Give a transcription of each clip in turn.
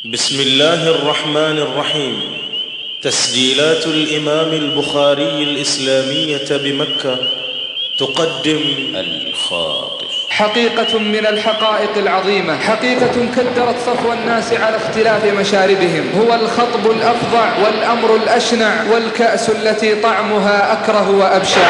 بسم الله الرحمن الرحيم. تسجيلات الإمام البخاري الإسلامية بمكة تقدم الخاطف. حقيقة من الحقائق العظيمة، حقيقة كدرت صفو الناس على اختلاف مشاربهم، هو الخطب الأفظع والأمر الأشنع والكأس التي طعمها أكره وأبشع.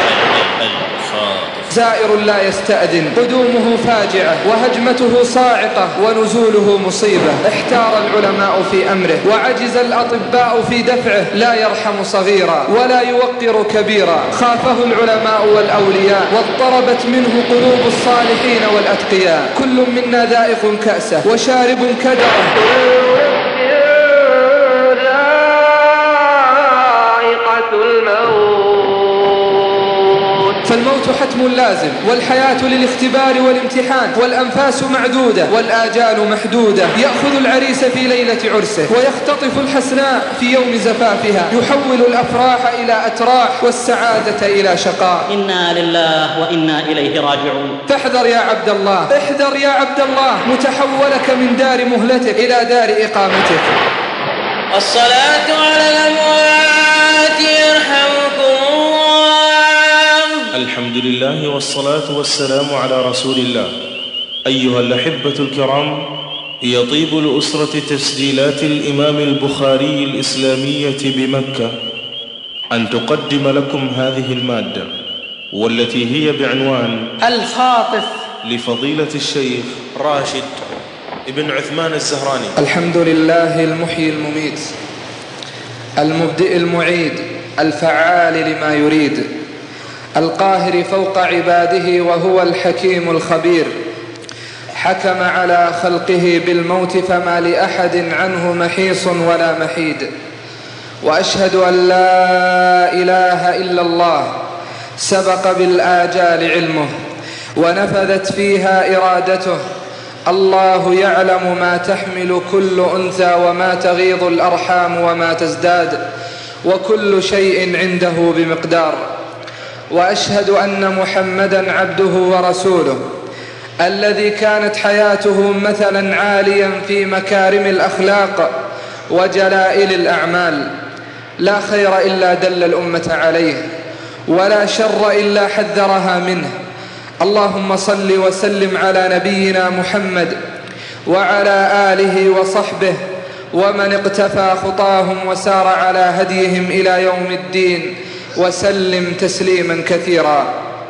زائر لا يستأذن، قدومه فاجعة وهجمته صاعقة ونزوله مصيبة. احتار العلماء في أمره وعجز الأطباء في دفعه، لا يرحم صغيرا ولا يوقر كبيرا. خافه العلماء والأولياء واضطربت منه قلوب الصالحين والأتقياء. كل منا ذائق كأسه وشارب كدره. فالموت حتم لازم، والحياة للاختبار والامتحان، والأنفاس معدودة والآجال محدودة. يأخذ العريس في ليلة عرسه ويختطف الحسناء في يوم زفافها، يحول الأفراح إلى أتراح والسعادة إلى شقاء. إنا لله وإنا إليه راجعون. فاحذر يا عبد الله، احذر يا عبد الله متحولك من دار مهلتك إلى دار إقامتك. الصلاة على الأموات يرحمكم الله. الحمد لله والصلاة والسلام على رسول الله. أيها الأحبة الكرام، يطيب لأسرة تسجيلات الإمام البخاري الإسلامية بمكة أن تقدم لكم هذه المادة، والتي هي بعنوان الخاطف لفضيلة الشيخ راشد ابن عثمان الزهراني. الحمد لله المحيي المميت، المبدئ المعيد، الفعال لما يريد، القاهر فوق عباده، وهو الحكيم الخبير. حكم على خلقه بالموت فما لأحد عنه محيص ولا محيد. وأشهد أن لا إله إلا الله سبق بالآجال علمه ونفذت فيها إرادته. الله يعلم ما تحمل كل أنثى وما تغيض الأرحام وما تزداد، وكل شيء عنده بمقدار. وأشهد أن محمدًا عبده ورسوله الذي كانت حياته مثلاً عالياً في مكارم الأخلاق وجلائل الأعمال. لا خير إلا دل الأمة عليه، ولا شر إلا حذرها منه. اللهم صل وسلم على نبينا محمد وعلى آله وصحبه ومن اقتفى خطاهم وسار على هديهم إلى يوم الدين، وسلم تسليما كثيرا.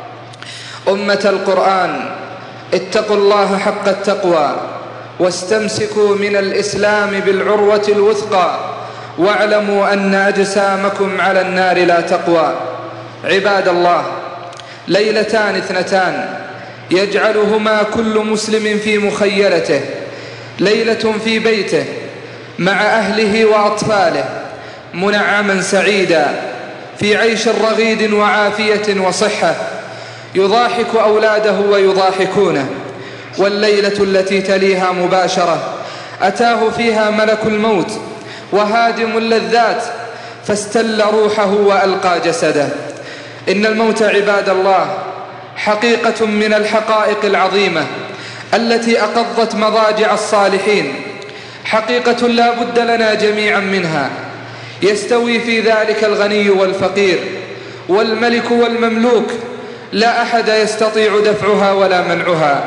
أمة القرآن، اتقوا الله حق التقوى واستمسكوا من الإسلام بالعروة الوثقى، واعلموا أن أجسامكم على النار لا تقوى. عباد الله، ليلتان اثنتان يجعلهما كل مسلم في مخيلته: ليلة في بيته مع أهله وأطفاله منعما سعيدا في عيش رغيد وعافية وصحة، يضاحك أولاده ويضاحكونه. والليلة التي تليها مباشرة أتاه فيها ملك الموت وهادم اللذات فاستل روحه وألقى جسده. إن الموت عباد الله حقيقة من الحقائق العظيمة التي أقضت مضاجع الصالحين، حقيقة لا بد لنا جميعا منها. يستوي في ذلك الغني والفقير والملك والمملوك، لا أحد يستطيع دفعها ولا منعها.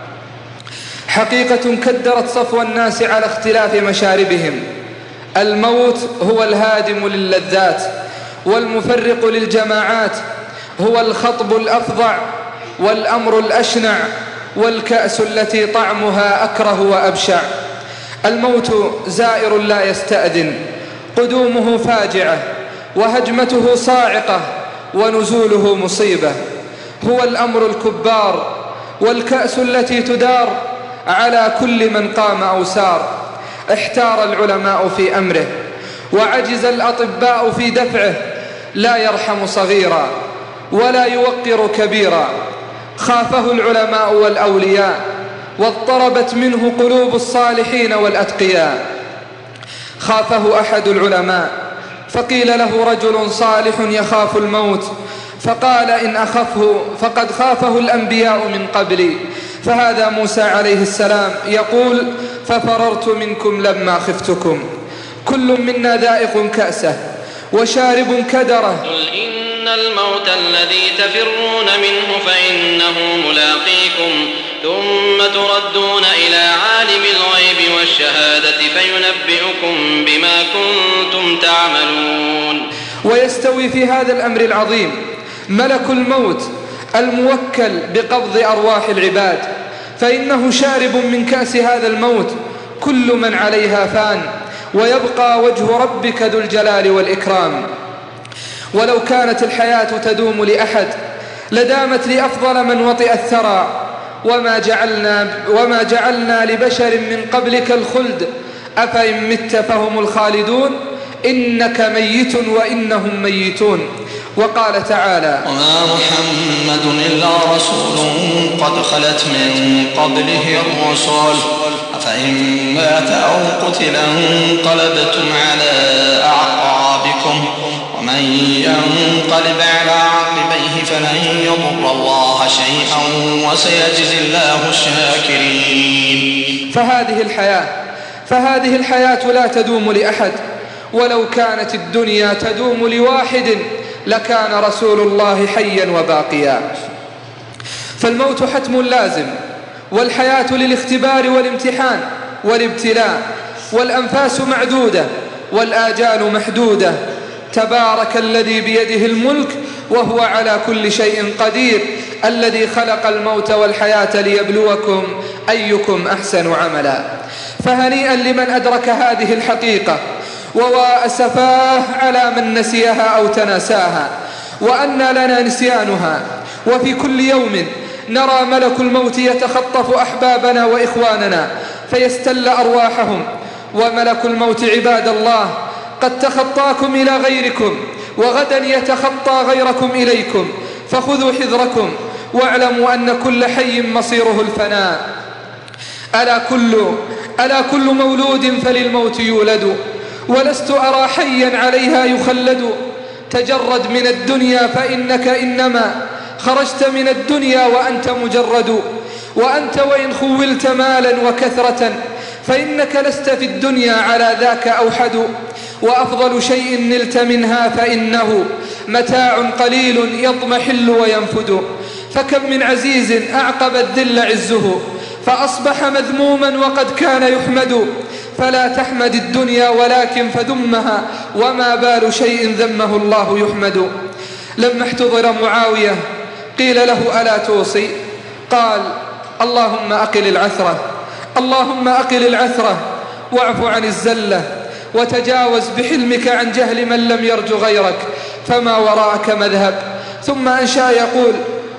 حقيقة كدرت صفو الناس على اختلاف مشاربهم. الموت هو الهادم للذات والمفرق للجماعات، هو الخطب الأفظع والأمر الأشنع والكأس التي طعمها أكره وأبشع. الموت زائر لا يستأذن، قدومه فاجعة وهجمته صاعقة ونزوله مصيبة. هو الأمر الكبار والكأس التي تدار على كل من قام أو سار. احتار العلماء في أمره وعجز الأطباء في دفعه، لا يرحم صغيرا ولا يوقر كبيرا. خافه العلماء والأولياء واضطربت منه قلوب الصالحين والأتقياء. خافه أحد العلماء فقيل له: رجل صالح يخاف الموت، فقال: إن أخفه فقد خافه الأنبياء من قبلي، فهذا موسى عليه السلام يقول: ففررت منكم لما خفتكم. كل منا ذائق كأسه وشارب كدره. قل إن الموت الذي تفرون منه فإنه ملاقيكم ثم تردون إلى عالم الغيب والشهادة فينبئكم بما كنتم تعملون. ويستوي في هذا الأمر العظيم ملك الموت الموكل بقبض أرواح العباد، فإنه شارب من كأس هذا الموت. كل من عليها فان ويبقى وجه ربك ذو الجلال والإكرام. ولو كانت الحياة تدوم لأحد لدامت لأفضل من وطئ الثرى، وما جعلنا لبشر من قبلك الخلد أفإن مت فهم الخالدون إنك ميت وإنهم ميتون. وقال تعالى: وما محمد إلا رسول قد خلت من قبله الرسل أفإن مات أو قتل انقلبتم على أعقابكم ومن ينقلب على عقبيه فلن يضر الله شيئا وسيجزي الله الشاكرين. فهذه الحياة لا تدوم لأحد، ولو كانت الدنيا تدوم لواحد لكان رسول الله حيا وباقيا. فالموت حتم لازم، والحياة للاختبار والامتحان والابتلاء، والأنفاس معدودة والآجال محدودة. تبارك الذي بيده الملك وهو على كل شيء قدير، الذي خلق الموت والحياة ليبلوكم أيكم أحسن عملا. فهنيئا لمن أدرك هذه الحقيقة، وأسفاه على من نسيها أو تناساها، وأن لنا نسيانها. وفي كل يوم نرى ملك الموت يتخطف أحبابنا وإخواننا فيستل أرواحهم. وملك الموت عباد الله قد تخطاكم إلى غيركم، وغدا يتخطى غيركم إليكم، فخذوا حذركم واعلموا أن كل حي مصيره الفناء. ألا كل مولود فللموت يولد، ولست أرى حيا عليها يخلد. تجرد من الدنيا فإنك إنما خرجت من الدنيا وأنت مجرد. وأنت وإن خولت مالا وكثرة فإنك لست في الدنيا على ذاك أوحد. وأفضل شيء نلت منها فإنه متاع قليل يضمحل وينفد. فكم من عزيز أعقب الذل عزه فأصبح مذموما وقد كان يحمد. فلا تحمد الدنيا ولكن فذمها، وما بال شيء ذمه الله يحمد. لما احتضر معاوية قيل له: ألا توصي؟ قال: اللهم أقل العثرة واعف عن الزلة، وتجاوز بحلمك عن جهل من لم يرج غيرك، فما وراءك مذهب. ثم أنشأ يقول: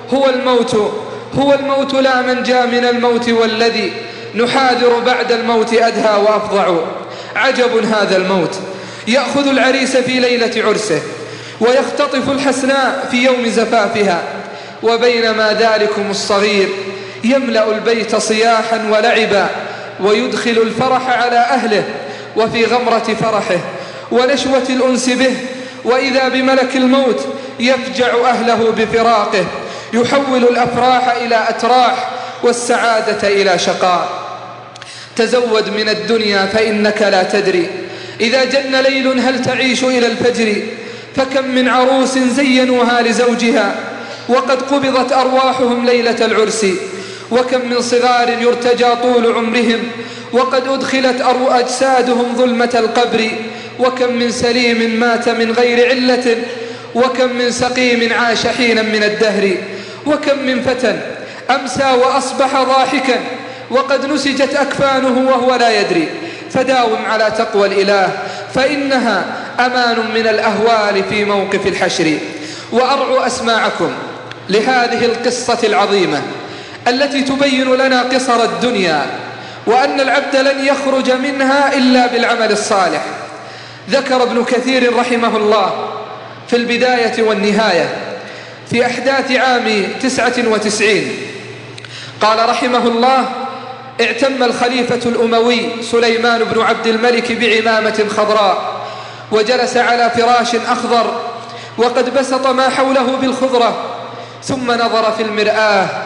هو الموت لا منجا من الموت، والذي نحاذر بعد الموت أدهى وأفظع. عجب هذا الموت، يأخذ العريس في ليلة عرسه ويختطف الحسناء في يوم زفافها، وبينما ذلكم الصغير يملأ البيت صياحا ولعبا ويدخل الفرح على أهله، وفي غمرة فرحه ونشوة الأنس به وإذا بملك الموت يفجع أهله بفراقه، يحول الأفراح إلى أتراح والسعادة إلى شقاء. تزود من الدنيا فإنك لا تدري إذا جن ليل هل تعيش إلى الفجر. فكم من عروس زينوها لزوجها وقد قبضت أرواحهم ليلة العرس، وكم من صغار يرتجى طول عمرهم وقد أدخلت أجسادهم ظلمة القبر، وكم من سليم مات من غير علة، وكم من سقيم عاش حينا من الدهر، وكم من فتى أمسى وأصبح ضاحكا وقد نسجت أكفانه وهو لا يدري. فداوم على تقوى الإله فإنها أمان من الأهوال في موقف الحشر. وأرعوا أسماعكم لهذه القصة العظيمة التي تبين لنا قصر الدنيا، وأن العبد لن يخرج منها إلا بالعمل الصالح. ذكر ابن كثير رحمه الله في البداية والنهاية في أحداث عام 99 قال رحمه الله: اعتم الخليفة الأموي سليمان بن عبد الملك بعمامة خضراء، وجلس على فراش أخضر وقد بسط ما حوله بالخضرة، ثم نظر في المرآة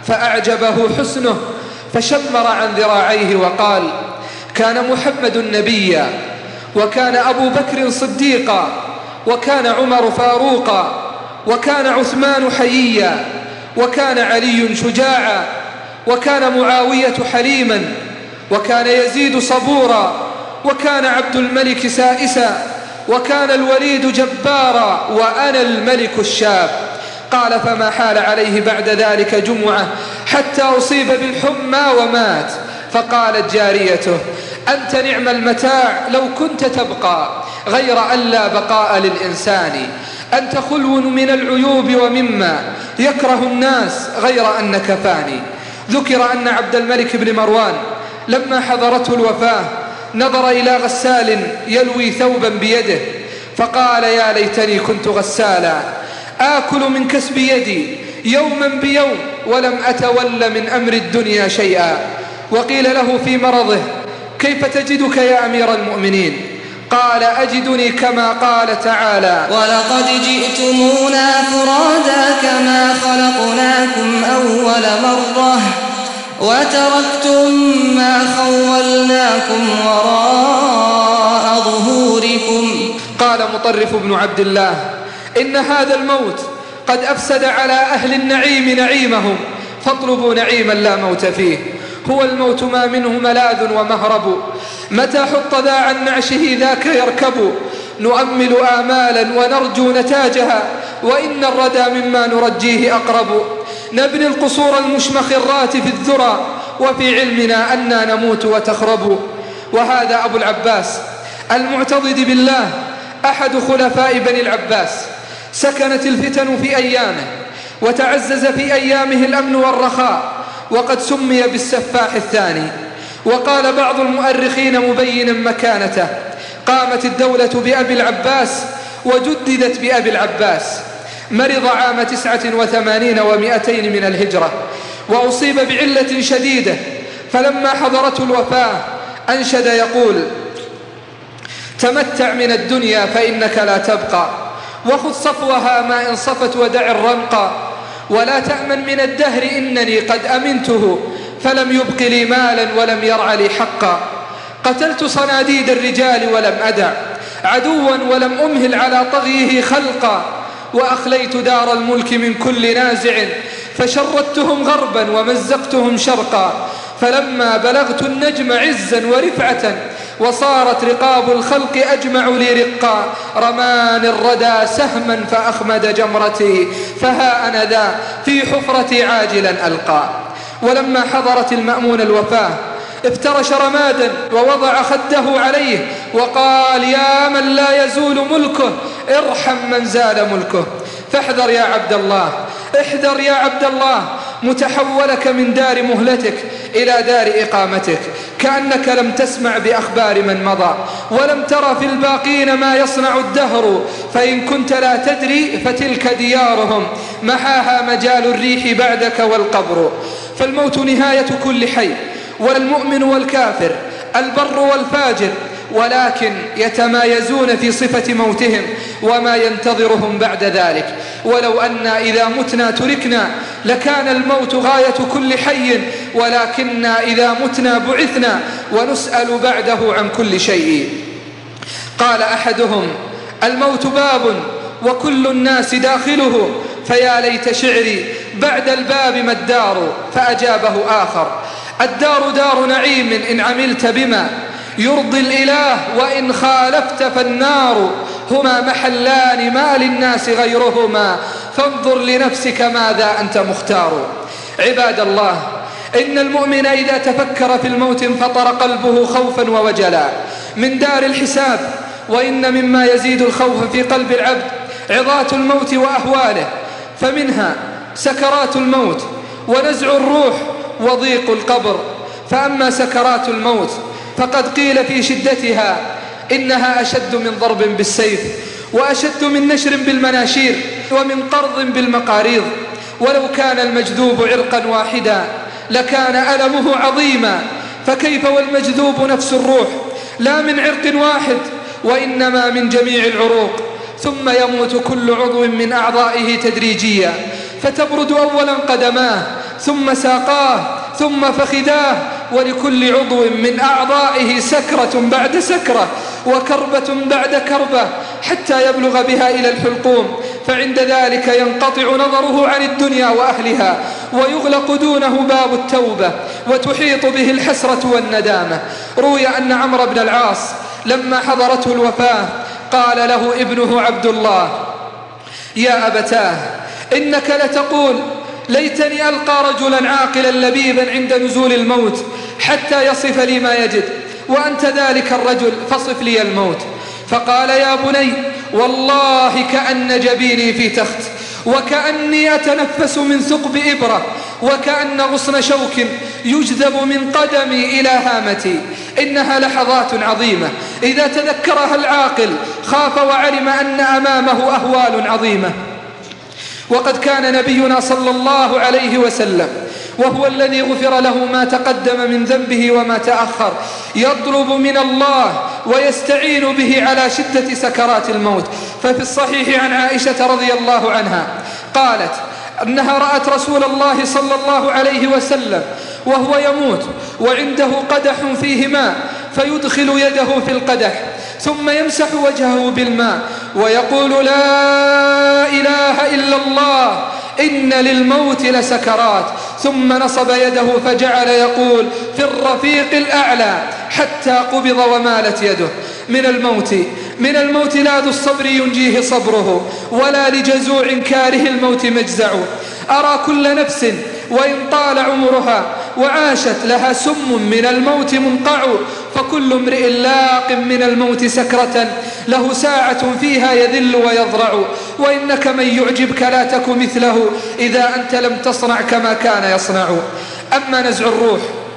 فأعجبه حسنه فشمر عن ذراعيه وقال: كان محمد نبيا، وكان أبو بكر صديقا، وكان عمر فاروقا، وكان عثمان حييا، وكان علي شجاعا، وكان معاوية حليما، وكان يزيد صبورا، وكان عبد الملك سائسا، وكان الوليد جبارا، وأنا الملك الشاب. قال: فما حال عليه بعد ذلك جمعة حتى أصيب بالحمى ومات. فقالت جاريته: أنت نعم المتاع لو كنت تبقى، غير أن لا بقاء للإنسان. أنت خلو من العيوب ومما يكره الناس، غير أنك فاني. ذكر أن عبد الملك بن مروان لما حضرته الوفاة نظر إلى غسال يلوي ثوبا بيده فقال: يا ليتني كنت غسالا آكل من كسب يدي يوما بيوم ولم أتول من أمر الدنيا شيئا. وقيل له في مرضه: كيف تجدك يا أمير المؤمنين؟ قال: أجدني كما قال تعالى: ولقد جئتمونا فرادا كما خلقناكم أول مرة وتركتم ما خولناكم وراء ظهوركم. قال مطرف بن عبد الله: إن هذا الموت قد أفسد على أهل النعيم نعيمهم، فاطلبوا نعيما لا موت فيه. هو الموت ما منه ملاذ ومهرب، متى حط ذا عن نعشه ذاك يركب. نؤمل آمالا ونرجو نتاجها، وإن الردى مما نرجيه أقرب. نبني القصور المشمخرات في الذرى، وفي علمنا أننا نموت وتخرب. وهذا أبو العباس المعتضد بالله أحد خلفاء بني العباس. سكنت الفتن في أيامه، وتعزز في أيامه الأمن والرخاء، وقد سمي بالسفاح الثاني. وقال بعض المؤرخين مبينا مكانته: قامت الدولة بأبي العباس وجددت بأبي العباس. مرض عام 89 و200 من الهجرة، وأصيب بعلة شديدة، فلما حضرته الوفاة أنشد يقول: تمتع من الدنيا فإنك لا تبقى، وخذ صفوها ما إن صفت ودع الرمقى، ولا تأمن من الدهر إنني قد أمنته، فلم يبق لي مالا ولم يرع لي حقا. قتلت صناديد الرجال ولم أدع عدوا، ولم أمهل على طغيه خلقا، وأخليت دار الملك من كل نازع، فشردتهم غربا ومزقتهم شرقا. فلما بلغت النجم عزا ورفعة، وصارت رقاب الخلق أجمع لي رقا، رمان الردى سهما فأخمد جمرتي، فها أنا ذا في حفرتي عاجلا ألقى. ولما حضرت المأمون الوفاة افترش رمادا ووضع خده عليه وقال: يا من لا يزول ملكه ارحم من زال ملكه. فاحذر يا عبد الله، احذر يا عبد الله، متحولك من دار مهلتك إلى دار إقامتك، كأنك لم تسمع بأخبار من مضى، ولم ترى في الباقين ما يصنع الدهر، فإن كنت لا تدري فتلك ديارهم، محاها مجال الريح بعدك والقبر. فالموت نهاية كل حي، والمؤمن والكافر، البر والفاجر، ولكن يتمايزون في صفة موتهم وما ينتظرهم بعد ذلك. ولو أننا إذا متنا تركنا لكان الموت غاية كل حي، ولكننا إذا متنا بعثنا ونسأل بعده عن كل شيء. قال أحدهم: الموت باب وكل الناس داخله، فيا ليت شعري بعد الباب ما الدار. فأجابه آخر: الدار دار نعيم إن عملت بما يرضي الإله، وإن خالفت فالنار. هما محلان ما للناس غيرهما، فانظر لنفسك ماذا أنت مختار. عباد الله، إن المؤمن إذا تفكر في الموت انفطر قلبه خوفا ووجلا من دار الحساب. وإن مما يزيد الخوف في قلب العبد عظات الموت وأهواله، فمنها سكرات الموت ونزع الروح وضيق القبر. فأما سكرات الموت فقد قيل في شدتها إنها أشد من ضرب بالسيف، وأشد من نشر بالمناشير، ومن قرض بالمقاريض. ولو كان المجذوب عرقا واحدا لكان ألمه عظيما، فكيف والمجذوب نفس الروح لا من عرق واحد وإنما من جميع العروق. ثم يموت كل عضو من أعضائه تدريجيا، فتبرد أولا قدماه، ثم ساقاه ثم فخذاه، ولكل عضو من أعضائه سكرة بعد سكرة وكربة بعد كربة حتى يبلغ بها إلى الحلقوم، فعند ذلك ينقطع نظره عن الدنيا وأهلها ويغلق دونه باب التوبة وتحيط به الحسرة والندامة. روي أن عمرو بن العاص لما حضرته الوفاة قال له ابنه عبد الله: يا أبتاه، إنك لتقول ليتني ألقى رجلا عاقلا لبيبا عند نزول الموت حتى يصف لي ما يجد، وأنت ذلك الرجل فصف لي الموت. فقال: يا بني، والله كأن جبيني في تخت، وكأني أتنفس من ثقب إبرة، وكأن غصن شوك يجذب من قدمي إلى هامتي. إنها لحظات عظيمة إذا تذكرها العاقل خاف وعلم أن أمامه أهوال عظيمة. وقد كان نبينا صلى الله عليه وسلم وهو الذي غفر له ما تقدم من ذنبه وما تأخر يطلب من الله ويستعين به على شدة سكرات الموت. ففي الصحيح عن عائشة رضي الله عنها قالت أنها رأت رسول الله صلى الله عليه وسلم وهو يموت وعنده قدح فيه ماء، فيدخل يده في القدح ثم يمسح وجهه بالماء ويقول: لا إله إلا الله، إن للموت لسكرات. ثم نصب يده فجعل يقول: في الرفيق الأعلى، حتى قبض ومالت يده. من الموت لا ذو الصبر ينجيه صبره، ولا لجزوع كاره الموت مجزع. أرى كل نفس وإن طال عمرها وعاشت لها سم من الموت منقع، فكل امرئ لاق من الموت سكرة له ساعة فيها يذل ويضرع. وإنك من يعجبك لا تك مثله إذا أنت لم تصنع كما كان يصنع. أما نزع الروح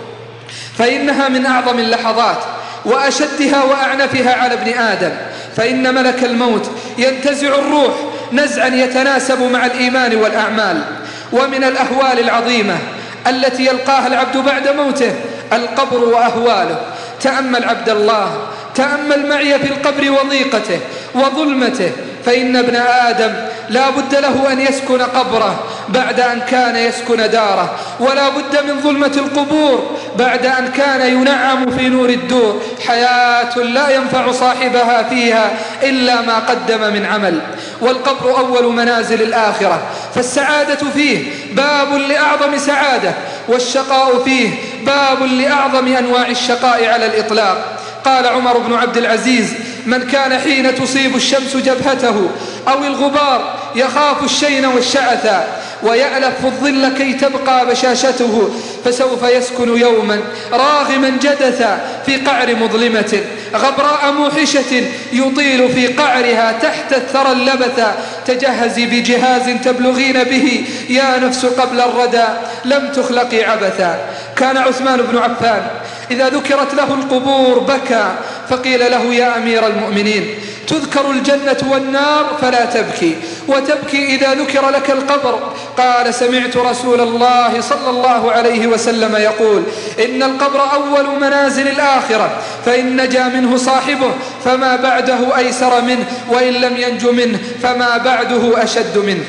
فإنها من أعظم اللحظات وأشدها وأعنفها على ابن آدم، فإن ملك الموت ينتزع الروح نزعا يتناسب مع الإيمان والأعمال. ومن الأهوال العظيمة التي يلقاها العبد بعد موته القبر وأهواله. تأمل عبد الله، تأمل معي في القبر وضيقته وظلمته، فإن ابن آدم لا بد له أن يسكن قبره بعد أن كان يسكن داره، ولا بد من ظلمة القبور بعد أن كان ينعم في نور الدور. حياة لا ينفع صاحبها فيها إلا ما قدم من عمل. والقبر أول منازل الآخرة، فالسعادة فيه باب لأعظم سعادة، والشقاء فيه باب لأعظم أنواع الشقاء على الإطلاق. قال عمر بن عبد العزيز: من كان حين تصيب الشمس جبهته أو الغبار يخاف الشين والشعث ويألف في الظل كي تبقى بشاشته، فسوف يسكن يوما راغما جدثا في قعر مظلمة غبراء موحشة يطيل في قعرها تحت الثرى اللبثا. تجهزي بجهاز تبلغين به يا نفس قبل الردى، لم تخلقي عبثا. كان عثمان بن عفان إذا ذكرت له القبور بكى، فقيل له: يا أمير المؤمنين، تذكر الجنة والنار فلا تبكي، وتبكي إذا ذكر لك القبر. قال: سمعت رسول الله صلى الله عليه وسلم يقول: إن القبر أول منازل الآخرة، فإن نجا منه صاحبه فما بعده أيسر منه، وإن لم ينج منه فما بعده أشد منه.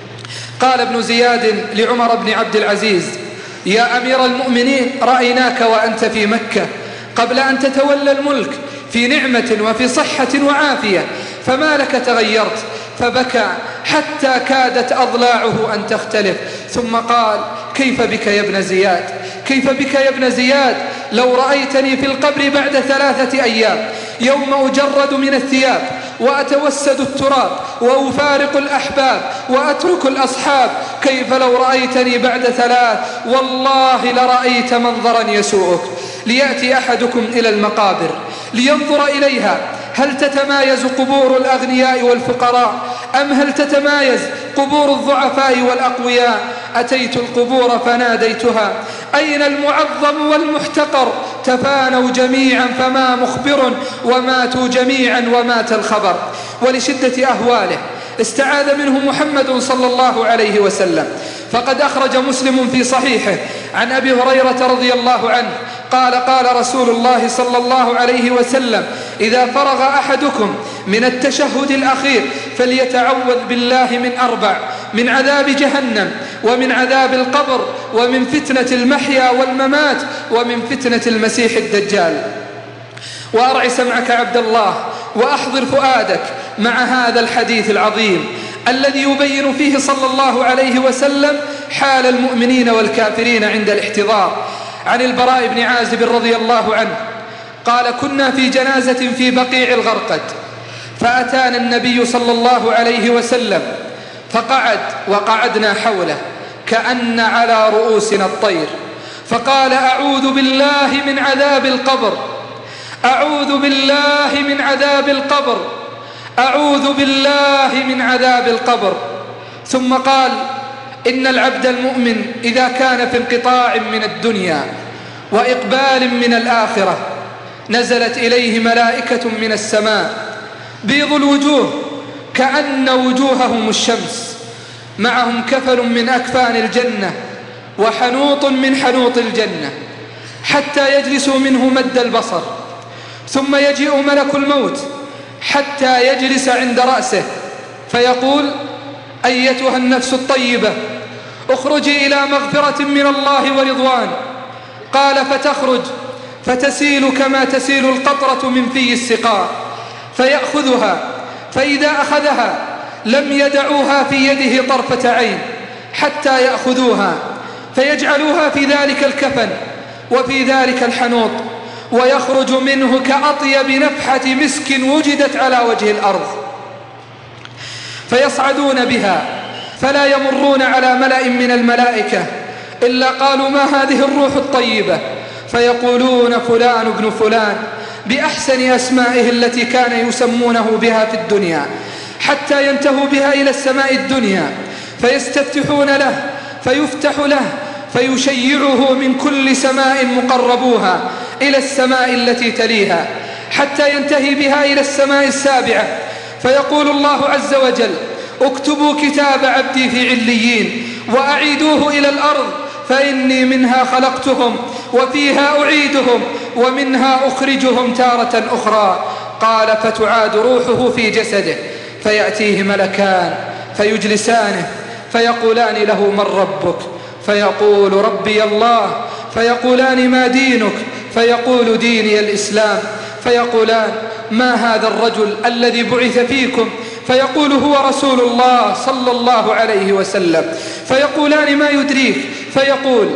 قال ابن زياد لعمر بن عبد العزيز: يا أمير المؤمنين، رأيناك وأنت في مكة قبل أن تتولى الملك في نعمة وفي صحة وعافية، فما لك تغيرت؟ فبكى حتى كادت أضلاعه أن تختلف، ثم قال: كيف بك يا ابن زياد؟ كيف بك يا ابن زياد؟ لو رأيتني في القبر بعد 3 أيام، يوم أجرد من الثياب وأتوسد التراب وأفارق الأحباب وأترك الأصحاب، كيف لو رأيتني بعد 3؟ والله لرأيت منظرا يسوءك. ليأتي أحدكم إلى المقابر لينظر إليها، هل تتمايز قبور الأغنياء والفقراء أم هل تتمايز قبور الضعفاء والأقوياء؟ أتيت القبور فناديتها: أين المعظم والمحتقر؟ تفانوا جميعا فما مخبر، وماتوا جميعا ومات الخبر. ولشدة أهواله استعاذ منه محمد صلى الله عليه وسلم، فقد أخرج مسلم في صحيحه عن أبي هريرة رضي الله عنه قال: قال رسول الله صلى الله عليه وسلم: إذا فرغ أحدكم من التشهد الأخير فليتعوذ بالله من 4: من عذاب جهنم، ومن عذاب القبر ومن فتنة المحيا والممات ومن فتنة المسيح الدجال. وأرع سمعك عبد الله وأحضر فؤادك مع هذا الحديث العظيم الذي يبين فيه صلى الله عليه وسلم حال المؤمنين والكافرين عند الاحتضار. عن البراء بن عازب رضي الله عنه قال: كنا في جنازة في بقيع الغرقد، فأتانا النبي صلى الله عليه وسلم فقعد وقعدنا حوله كأن على رؤوسنا الطير، فقال: أعوذ بالله من عذاب القبر، أعوذ بالله من عذاب القبر، أعوذ بالله من عذاب القبر. ثم قال: إن العبد المؤمن إذا كان في انقطاع من الدنيا وإقبال من الآخرة نزلت إليه ملائكة من السماء بيض الوجوه كأن وجوههم الشمس، معهم كفن من أكفان الجنة وحنوط من حنوط الجنة، حتى يجلسوا منه مد البصر، ثم يجيء ملك الموت حتى يجلس عند رأسه فيقول: أيتها النفس الطيبة اخرجي إلى مغفرة من الله ورضوان. قال: فتخرج فتسيل كما تسيل القطرة من في السقاء، فيأخذها، فإذا أخذها لم يدعوها في يده طرفة عين حتى يأخذوها فيجعلوها في ذلك الكفن وفي ذلك الحنوط، ويخرج منه كأطيب نفحة مسك وجدت على وجه الأرض، فيصعدون بها فلا يمرون على ملأ من الملائكة إلا قالوا: ما هذه الروح الطيبة؟ فيقولون: فلان ابن فلان، بأحسن أسمائه التي كان يسمونه بها في الدنيا، حتى ينتهوا بها إلى السماء الدنيا فيستفتحون له فيفتح له فيشيعه من كل سماء مقربوها إلى السماء التي تليها، حتى ينتهي بها إلى السماء السابعة، فيقول الله عز وجل: اكتبوا كتاب عبدي في عليين وأعيدوه إلى الأرض، فإني منها خلقتهم وفيها أعيدهم ومنها أخرجهم تارة أخرى. قال: فتعاد روحه في جسده، فيأتيه ملكان فيجلسانه فيقولان له: من ربك؟ فيقول: ربي الله. فيقولان: ما دينك؟ فيقول: ديني الإسلام. فيقولان: ما هذا الرجل الذي بعث فيكم؟ فيقول: هو رسول الله صلى الله عليه وسلم. فيقولان: ما يدريك؟ فيقول: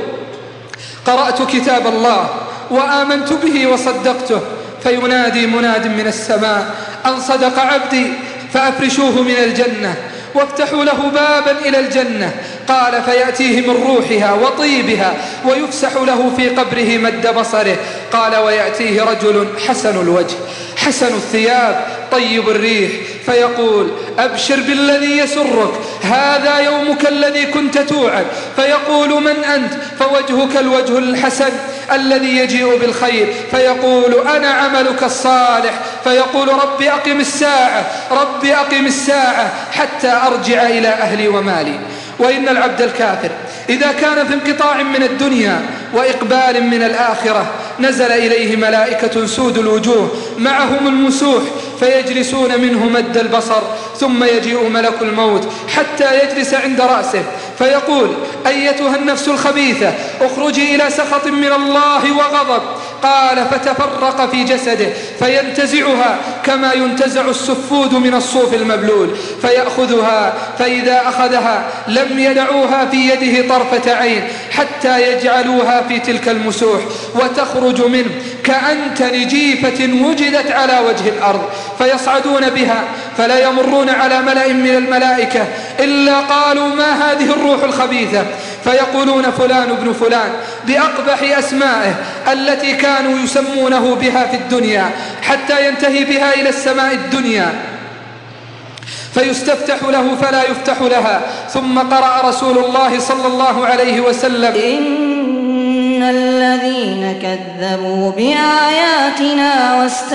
قرأت كتاب الله وآمنت به وصدقته. فينادي مناد من السماء: أن صدق عبدي، فأفرشوه من الجنة وافتحوا له بابا إلى الجنة. قال: فيأتيه من روحها وطيبها ويفسح له في قبره مد بصره. قال: ويأتيه رجل حسن الوجه حسن الثياب طيب الريح، فيقول: أبشر بالذي يسرك، هذا يومك الذي كنت توعد. فيقول: من أنت؟ فوجهك الوجه الحسن الذي يجيء بالخير. فيقول: أنا عملك الصالح. فيقول: ربي أقم الساعة، ربي أقم الساعة حتى أرجع إلى أهلي ومالي. وإن العبد الكافر إذا كان في انقطاع من الدنيا وإقبال من الآخرة نزل إليه ملائكة سود الوجوه معهم المسوح، فيجلسون منه مد البصر، ثم يجيء ملك الموت حتى يجلس عند رأسه فيقول: أيتها النفس الخبيثة اخرجي إلى سخط من الله وغضب. قال: فتفرق في جسده فينتزعها كما ينتزع السفود من الصوف المبلول، فيأخذها، فإذا أخذها لم يدعوها في يده طرفة عين حتى يجعلوها في تلك المسوح، وتخرج منه كأنتن جيفة وجدت على وجه الأرض، فيصعدون بها فلا يمرون على ملأ من الملائكة إلا قالوا: ما هذه الروح الخبيثة؟ فيقولون: فلان ابن فلان، بأقبح أسمائه التي كانوا يسمونه بها في الدنيا، حتى ينتهي بها إلى السماء الدنيا فيستفتح له فلا يفتح لها. ثم قرأ رسول الله صلى الله عليه وسلم: إن الذين كذبوا بآياتنا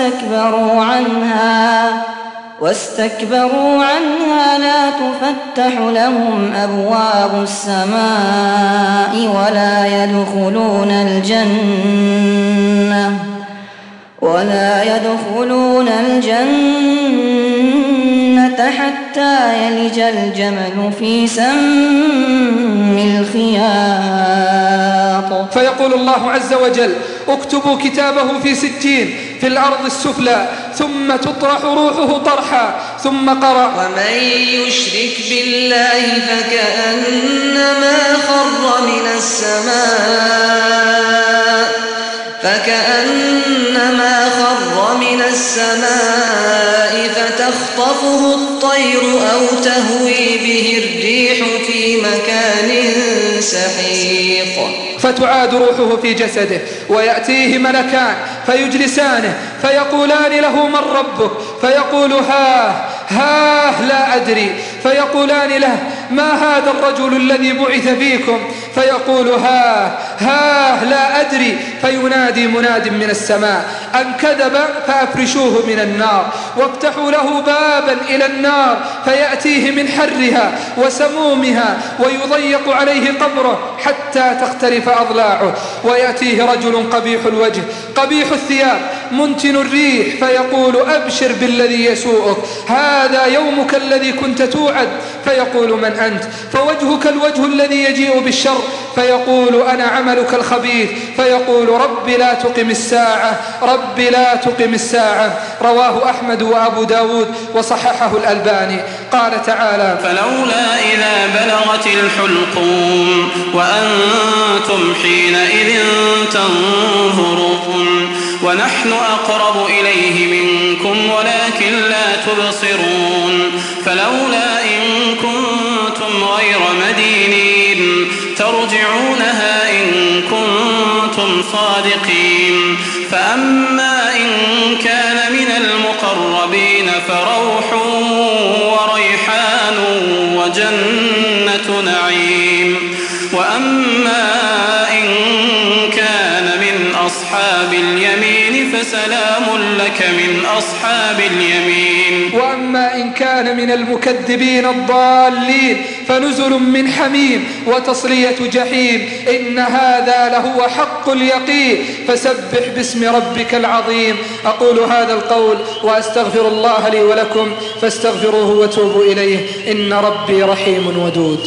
واستكبروا عنها لا تفتح لهم أبواب السماء ولا يدخلون الجنة حتى لا يلج الجمل في سم الخياط. فيقول الله عز وجل: اكتبوا كتابه في سجين في الأرض السفلى ثم تطرح روحه طرحا. ثم قرأ: ومن يشرك بالله فكأنما خر من السماء فتخطفه الطير أو تهوي به الريح في مكان سحيق. فتعاد روحه في جسده ويأتيه ملكان فيجلسانه فيقولان له: من ربك؟ فيقول: ها لا أدري. فيقولان له: ما هذا الرجل الذي بعث فيكم؟ فيقول: ها لا أدري. فينادي مناد من السماء: أن كذب فأفرشوه من النار وافتحوا له بابا إلى النار فيأتيه من حرها وسمومها ويضيق عليه قبره حتى تختلف أضلاعه. ويأتيه رجل قبيح الوجه قبيح الثياب منتن الريح فيقول: أبشر بالذي يسوءك، هذا يومك الذي كنت توعد. فيقول: من أنت؟ فوجهك الوجه الذي يجيء بالشر. فيقول: أنا عملك الخبيث. فيقول: رب لا تقم الساعة، رب لا تقم الساعة. رواه أحمد وأبو داود وصححه الألباني. قال تعالى: فلولا إذا بلغت الحلقوم وأنتم حينئذ تنظرون ونحن أقرب إليه منكم ولكن لا تبصرون. فلولا إن كنتم غير مدينين ترجعونها إن كنتم صادقين. فأما إن كان من المقربين فروح وريحان وجنة نعيم. وأما إن كان من أصحاب اليمين فسلام لك من أصحاب اليمين. وأما إن كان من المكذبين الضالين فنزل من حميم وتصلية جحيم. إن هذا لهو حق اليقين. فسبح باسم ربك العظيم. أقول هذا القول وأستغفر الله لي ولكم فاستغفروه وتوبوا إليه إن ربي رحيم ودود.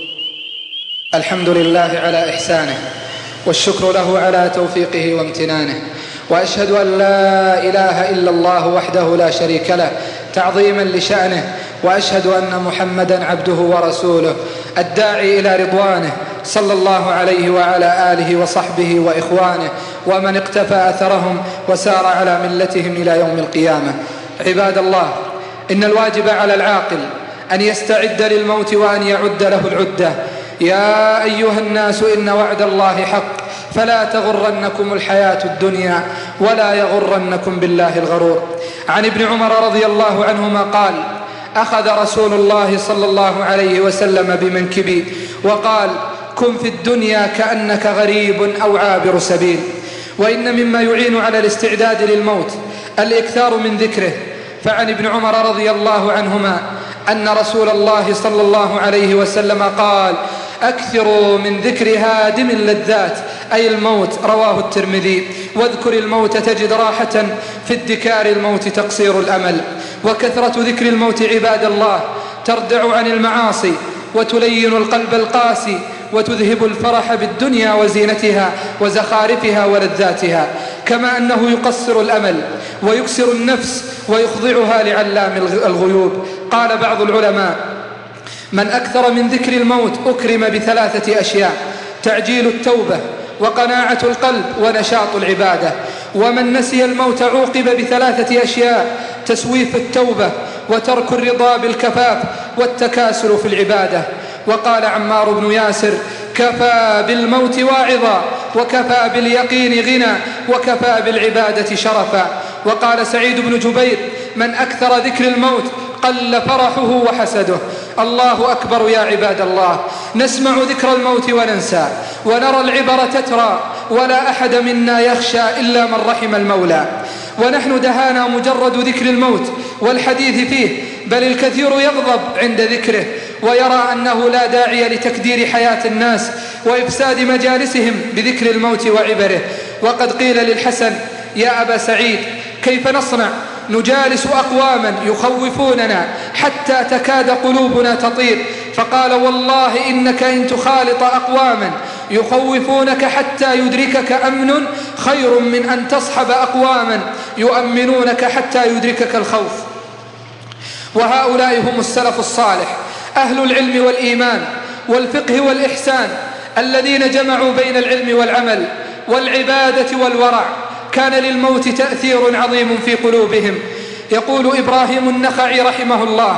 الحمد لله على إحسانه والشكر له على توفيقه وامتنانه، وأشهد أن لا إله إلا الله وحده لا شريك له تعظيما لشأنه، وأشهد أن محمدا عبده ورسوله الداعي إلى رضوانه صلى الله عليه وعلى آله وصحبه وإخوانه ومن اقتفى أثرهم وسار على ملتهم إلى يوم القيامة. عباد الله، إن الواجب على العاقل أن يستعد للموت وأن يعد له العدة. يا أيها الناس إن وعد الله حق فلا تغرنكم الحياة الدنيا ولا يغرنكم بالله الغرور. عن ابن عمر رضي الله عنهما قال: أخذ رسول الله صلى الله عليه وسلم بمنكبي وقال: كن في الدنيا كأنك غريب أو عابر سبيل. وإن مما يعين على الاستعداد للموت الإكثار من ذكره. فعن ابن عمر رضي الله عنهما أن رسول الله صلى الله عليه وسلم قال: أكثروا من ذكر هادم اللذات أي الموت. رواه الترمذي. واذكر الموت تجد راحة في ادكار الموت تقصير الأمل. وكثرة ذكر الموت عباد الله تردع عن المعاصي وتلين القلب القاسي وتذهب الفرح بالدنيا وزينتها وزخارفها ولذاتها، كما أنه يقصر الأمل ويكسر النفس ويخضعها لعلام الغيوب. قال بعض العلماء: من أكثر من ذكر الموت أكرم بثلاثة أشياء: تعجيل التوبة وقناعة القلب ونشاط العبادة. ومن نسي الموت عوقب بثلاثة أشياء: تسويف التوبة وترك الرضا بالكفاف والتكاسل في العبادة. وقال عمار بن ياسر: كفى بالموت واعظا وكفى باليقين غنى وكفى بالعبادة شرفا. وقال سعيد بن جبير: من أكثر ذكر الموت قل فرحه وحسده. الله أكبر يا عباد الله. نسمع ذكر الموت وننسى ونرى العبر تترى ولا أحد منا يخشى إلا من رحم المولى. ونحن دهانا مجرد ذكر الموت والحديث فيه، بل الكثير يغضب عند ذكره ويرى أنه لا داعي لتكدير حياة الناس وإفساد مجالسهم بذكر الموت وعبره. وقد قيل للحسن: يا أبا سعيد، كيف نصنع؟ نجالس أقواما يخوفوننا حتى تكاد قلوبنا تطير، فقال: والله إنك إن تخالط أقواما يخوفونك حتى يدركك أمن خير من أن تصحب أقواما يؤمنونك حتى يدركك الخوف. وهؤلاء هم السلف الصالح، أهل العلم والإيمان والفقه والإحسان، الذين جمعوا بين العلم والعمل والعبادة والورع. كان للموت تأثير عظيم في قلوبهم. يقول إبراهيم النخعي رحمه الله: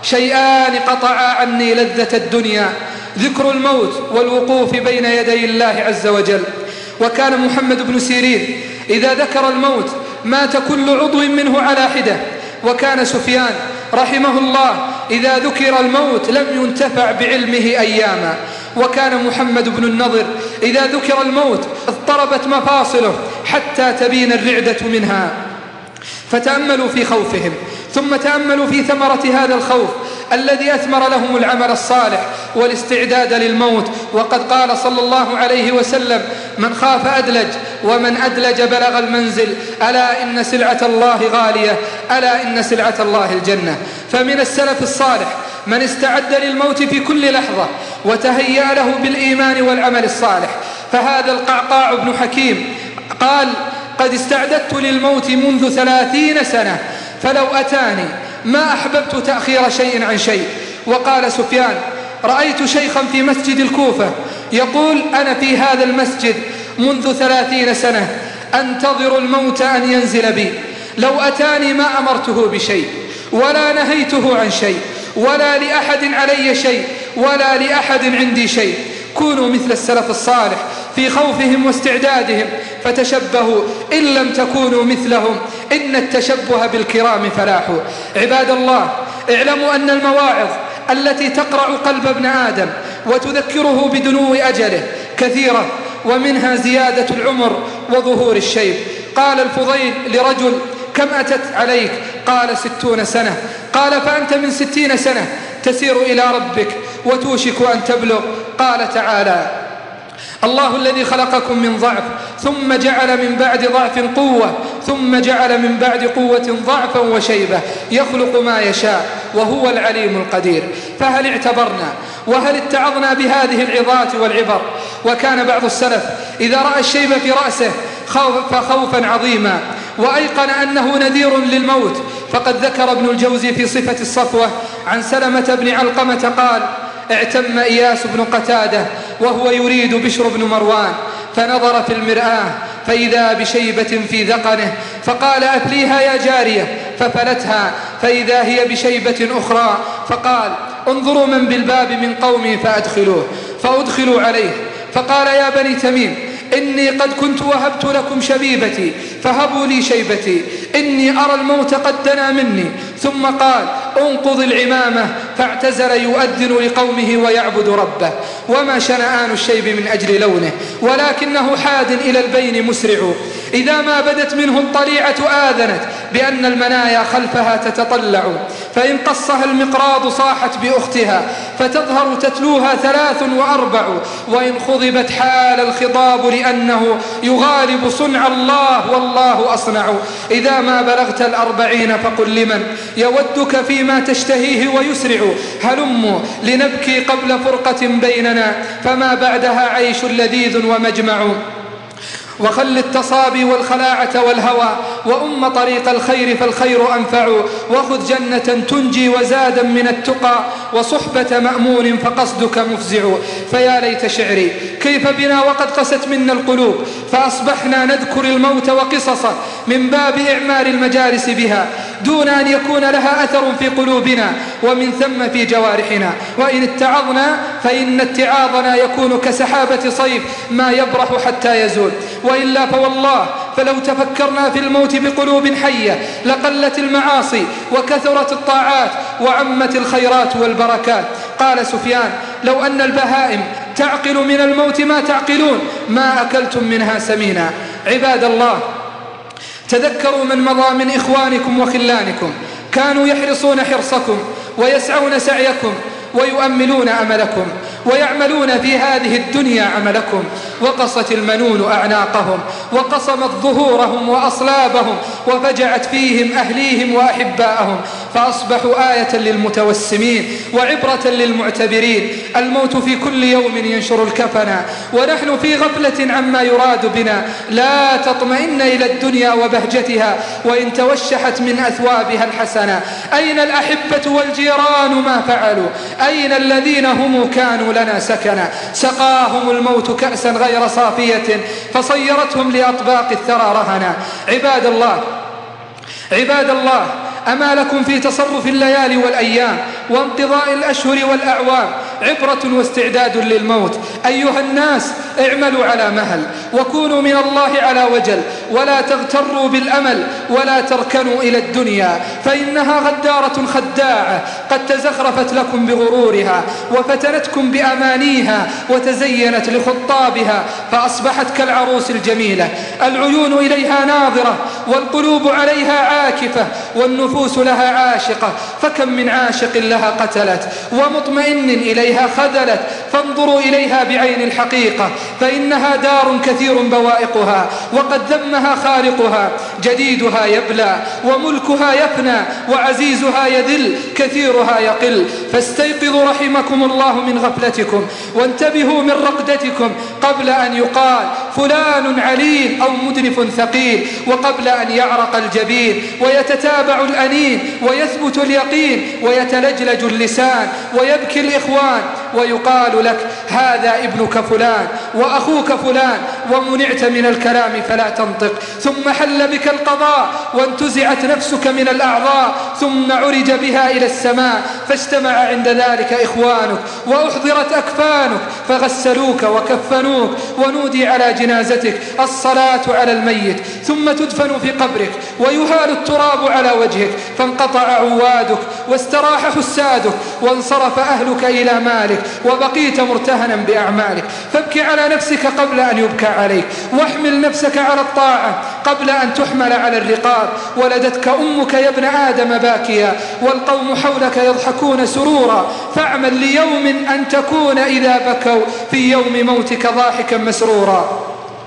شيئان قطعا عني لذة الدنيا، ذكر الموت والوقوف بين يدي الله عز وجل. وكان محمد بن سيرين إذا ذكر الموت مات كل عضو منه على حدة. وكان سفيان رحمه الله إذا ذكر الموت لم ينتفع بعلمه أياما. وكان محمد بن النضر إذا ذكر الموت اضطربت مفاصله حتى تبين الرعدة منها. فتأملوا في خوفهم، ثم تأملوا في ثمرة هذا الخوف الذي أثمر لهم العمل الصالح والاستعداد للموت. وقد قال صلى الله عليه وسلم: من خاف أدلج، ومن أدلج بلغ المنزل، ألا إن سلعة الله غالية، ألا إن سلعة الله الجنة. فمن السلف الصالح من استعد للموت في كل لحظة وتهيأ له بالإيمان والعمل الصالح. فهذا القعقاع بن حكيم قال: قد استعددت للموت منذ 30 سنة، فلو أتاني ما أحببت تأخير شيء عن شيء. وقال سفيان: رأيت شيخا في مسجد الكوفة يقول: أنا في هذا المسجد منذ 30 سنة أنتظر الموت أن ينزل بي، لو أتاني ما أمرته بشيء ولا نهيته عن شيء ولا لأحد علي شيء ولا لأحد عندي شيء. كونوا مثل السلف الصالح في خوفهم واستعدادهم، فتشبهوا إن لم تكونوا مثلهم، إن التشبه بالكرام فلاح. عباد الله، اعلموا أن المواعظ التي تقرع قلب ابن آدم وتذكره بدنو أجله كثيرة، ومنها زيادة العمر وظهور الشيب. قال الفضيل لرجل: كم أتت عليك؟ قال: 60 سنة. قال: فأنت من 60 سنة تسير إلى ربك وتوشك أن تبلغ. قال تعالى: الله الذي خلقكم من ضعف ثم جعل من بعد ضعف قوة ثم جعل من بعد قوة ضعفا وشيبة يخلق ما يشاء وهو العليم القدير. فهل اعتبرنا وهل اتعظنا بهذه العظات والعبر؟ وكان بعض السلف إذا رأى الشيب في رأسه خوفا عظيما وأيقن أنه نذير للموت. فقد ذكر ابن الجوزي في صفة الصفوة عن سلمة بن علقمة قال: اعتم إياس بن قتادة وهو يريد بشر بن مروان، فنظر في المرآة فإذا بشيبة في ذقنه، فقال: أفليها يا جارية، ففلتها فإذا هي بشيبة أخرى، فقال: انظروا من بالباب من قومي فأدخلوه، فأدخلوا عليه، فقال: يا بني تميم، إني قد كنت وهبت لكم شبيبتي فهبوا لي شيبتي، إني أرى الموت قد دنا مني. ثم قال: انقض العمامة، فاعتزل يؤذن لقومه ويعبد ربه. وما شنآن الشيب من أجل لونه، ولكنه حاد إلى البين مسرع. إذا ما بدت منه الطليعة آذنت بأن المنايا خلفها تتطلع، فإن قصها المقراض صاحت بأختها، فتظهر تتلوها 3 و4، وإن خضبت حال الخضاب لأنه يغالب صنع الله والله أصنع. إذا ما بلغت 40 فقل لمن يودك فيما تشتهيه ويسرع، هلموا لنبكي قبل فرقة بيننا، فما بعدها عيش لذيذ ومجمع. وخل التصابي والخلاعة والهوى، وأم طريق الخير فالخير أنفع، وخذ جنة تنجي وزادا من التقى، وصحبة مأمون فقصدك مفزع. فيا ليت شعري كيف بنا وقد قست منا القلوب، فأصبحنا نذكر الموت وقصصه من باب إعمار المجالس بها، دون أن يكون لها أثر في قلوبنا ومن ثم في جوارحنا. وإن اتعظنا فإن اتعاظنا يكون كسحابة صيف ما يبرح حتى يزول، وإلا فوالله فلو تفكرنا في الموت بقلوب حية لقلت المعاصي وكثرت الطاعات وعمت الخيرات والبركات. قال سفيان: لو أن البهائم تعقل من الموت ما تعقلون ما أكلتم منها سمينا. عباد الله، تذكروا من مضى من إخوانكم وخلانكم، كانوا يحرصون حرصكم ويسعون سعيكم ويؤملون أملكم ويعملون في هذه الدنيا عملكم، وقصت المنون أعناقهم وقصمت ظهورهم وأصلابهم وفجعت فيهم أهليهم وأحباءهم فأصبحوا آية للمتوسمين وعبرة للمعتبرين. الموت في كل يوم ينشر الكفن ونحن في غفلة عما يراد بنا. لا تطمئن إلى الدنيا وبهجتها وإن توشحت من أثوابها الحسنة. أين الأحبة والجيران ما فعلوا؟ أين الذين هم كانوا لنا سكنا؟ سقاهم الموت كأسا غير صافية فصيرتهم لأطباق الثرى رهنا. عباد الله، أما لكم في تصرف الليالي والأيام وانقضاء الأشهر والأعوام عبرة واستعداد للموت. أيها الناس، اعملوا على مهل وكونوا من الله على وجل، ولا تغتروا بالأمل ولا تركنوا إلى الدنيا، فإنها غدارة خداعة قد تزخرفت لكم بغرورها وفتنتكم بأمانيها وتزينت لخطابها فأصبحت كالعروس الجميلة، العيون إليها ناظرة والقلوب عليها عاكفة والنفوس لها عاشقة. فكم من عاشق لها قتلت ومطمئن إليها خذلت. فانظروا إليها بعين الحقيقة، فإنها دار كثير بوائقها وقد ذمها خالقها. جديدها يبلى وملكها يفنى وعزيزها يذل، كثيرها يقل. فاستيقظوا رحمكم الله من غفلتكم وانتبهوا من رقدتكم قبل أن يقال فلان عليل أو مدرف ثقيل، وقبل أن يعرق الجبين ويتتابع الأنين ويثبت اليقين ويتلجلج اللسان ويبكي الإخوان ويقال لك هذا ابنك فلان وأخوك فلان ومنعت من الكلام فلا تنطق. ثم حل بك القضاء وانتزعت نفسك من الأعضاء ثم عرج بها إلى السماء فاجتمع عند ذلك إخوانك وأحضرت أكفانك فغسلوك وكفنوك ونودي على جنازتك الصلاة على الميت ثم تدفن في قبرك ويهال التراب على وجهك فانقطع عوادك واستراح حسادك وانصرف أهلك إلى مالك وبقيت مرتهنا بأعمالك. فابكي على نفسك قبل أن يبكى عليك، واحمل نفسك على الطاعة قبل أن تحمل على الرقاب. ولدتك أمك يا ابن آدم باكيا والقوم حولك يضحكون سرورا، فاعمل ليوم أن تكون إذا بكوا في يوم موتك ضاحكا مسرورا.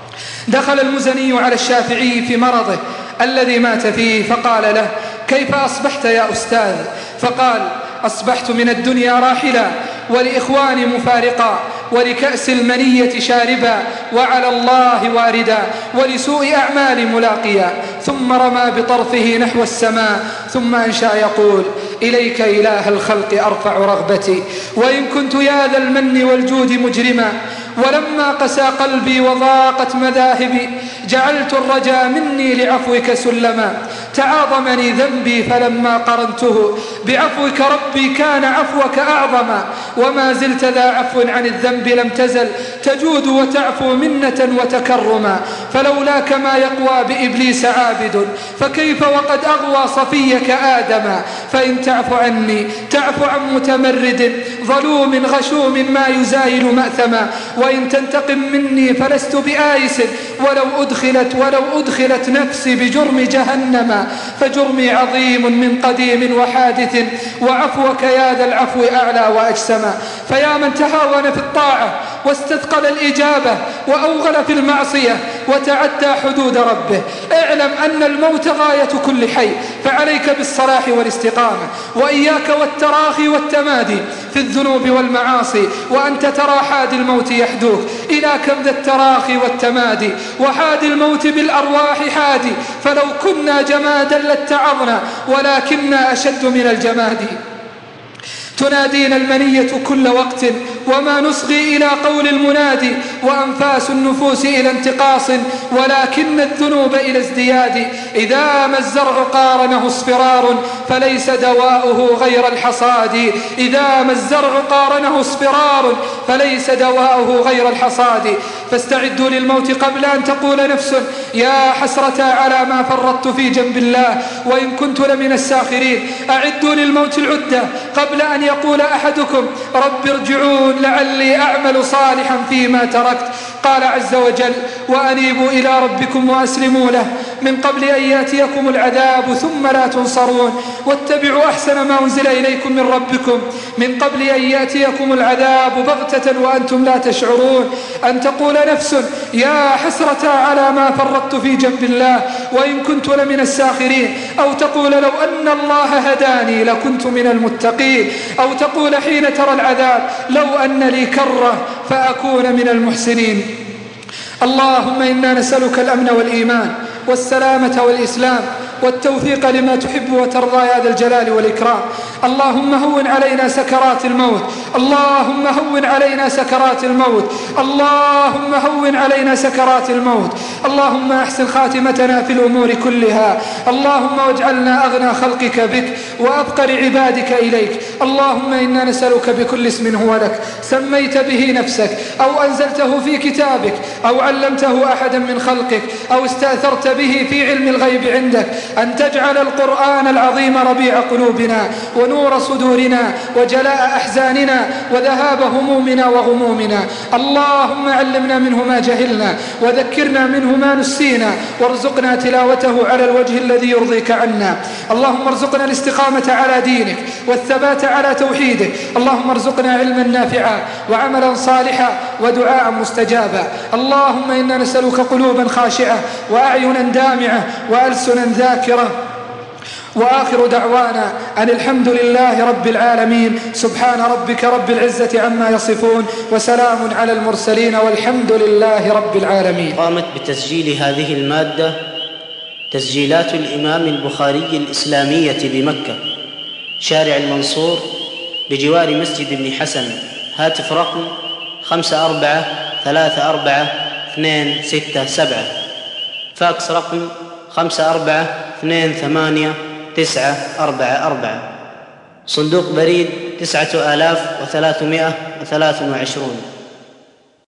دخل المزني على الشافعي في مرضه الذي مات فيه فقال له كيف أصبحت يا أستاذ؟ فقال أصبحت من الدنيا راحلا ولإخواني مفارقا ولكأس المنية شاربا وعلى الله واردا ولسوء أعمال ملاقيا. ثم رمى بطرفه نحو السماء ثم أنشأ يقول إليك إله الخلق أرفع رغبتي وإن كنت يا ذا المن والجود مجرما. ولما قسى قلبي وضاقت مذاهبي جعلت الرجاء مني لعفوك سلما. تعاظمني ذنبي فلما قرنته بعفوك ربي كان عفوك أعظما. وما زلت ذا عفو عن الذنب لم تزل تجود وتعفو منة وتكرما. فلولاك ما يقوى بإبليس عابد فكيف وقد أغوى صفيك آدما. فإن تعفو عني تعفو عن متمرد ظلوم غشوم ما يزايل مأثما. وإن تنتقم مني فلست بآيس ولو أدخلت نفسي بجرم جهنم. فجرمي عظيم من قديم وحادث وعفوك يا ذا العفو أعلى وأجسما. فيا من تهاون في الطاعة واستثقل الإجابة وأوغل في المعصية وتعدى حدود ربه، اعلم أن الموت غاية كل حي، فعليك بالصلاح والاستقامة وإياك والتراخي والتمادي في الذنوب والمعاصي. وأنت ترى حاد الموت يحدوك، إلى كم ذا التراخي والتمادي وحاد الموت بالأرواح حادي. فلو كنا جمادا لاتعظنا ولكننا أشد من الجماد. تنادينا المنية كل وقت وما نصغي إلى قول المنادي وأنفاس النفوس إلى انتقاص ولكن الذنوب إلى ازدياد. إذا ما الزرع قارنه اصفرار فليس دواؤه غير الحصاد. إذا ما الزرع قارنه اصفرار فليس دواؤه غير الحصاد. فاستعدوا للموت قبل أن تقول نفس يا حسرة على ما فرطت في جنب الله وإن كنت لمن الساخرين. أعدوا للموت العدة قبل أن يقول أحدكم رب ارجعون لعلي أعمل صالحا فيما تركت. قال عز وجل وأنيبوا إلى ربكم وأسلموا له من قبل أن يأتيكم العذاب ثم لا تنصرون واتبعوا أحسن ما أنزل إليكم من ربكم من قبل أن يأتيكم العذاب بغتة وأنتم لا تشعرون أن تقول نفس يا حسرة على ما فرطت في جنب الله وإن كنت لمن الساخرين، أو تقول لو أن الله هداني لكنت من المتقين، أو تقول حين ترى العذاب لو أن لي كرة فأكون من المحسنين. اللهم إنا نسألك الأمن والإيمان والسلامة والإسلام والتوفيق لما تحب وترضى يا ذا الجلال والإكرام. اللهم هون علينا سكرات الموت، اللهم هون علينا سكرات الموت، اللهم هون علينا سكرات الموت. اللهم أحسن خاتمتنا في الأمور كلها، اللهم واجعلنا أغنى خلقك بك وأفقر عبادك إليك. اللهم إنا نسألك بكل اسم هو لك سميت به نفسك أو أنزلته في كتابك أو علمته أحدا من خلقك أو استأثرت به في علم الغيب عندك أن تجعل القرآن العظيم ربيع قلوبنا ونور صدورنا وجلاء أحزاننا وذهاب همومنا وغمومنا. اللهم علمنا منه ما جهلنا وذكرنا منه ما نسينا وارزقنا تلاوته على الوجه الذي يرضيك عنا. اللهم ارزقنا الاستقامة على دينك والثبات على توحيدك. اللهم ارزقنا علما نافعا وعملا صالحا ودعاء مستجابا. اللهم إنا نسألك قلوبا خاشعة وأعينا دامعة وألسنا ذاكرة. وآخر دعوانا أن الحمد لله رب العالمين. سبحان ربك رب العزة عما يصفون وسلام على المرسلين والحمد لله رب العالمين. قامت بتسجيل هذه المادة تسجيلات الإمام البخاري الإسلامية بمكة، شارع المنصور بجوار مسجد ابن حسن. هاتف رقم 54344267. فاكس رقم 54284944. صندوق بريد 9323.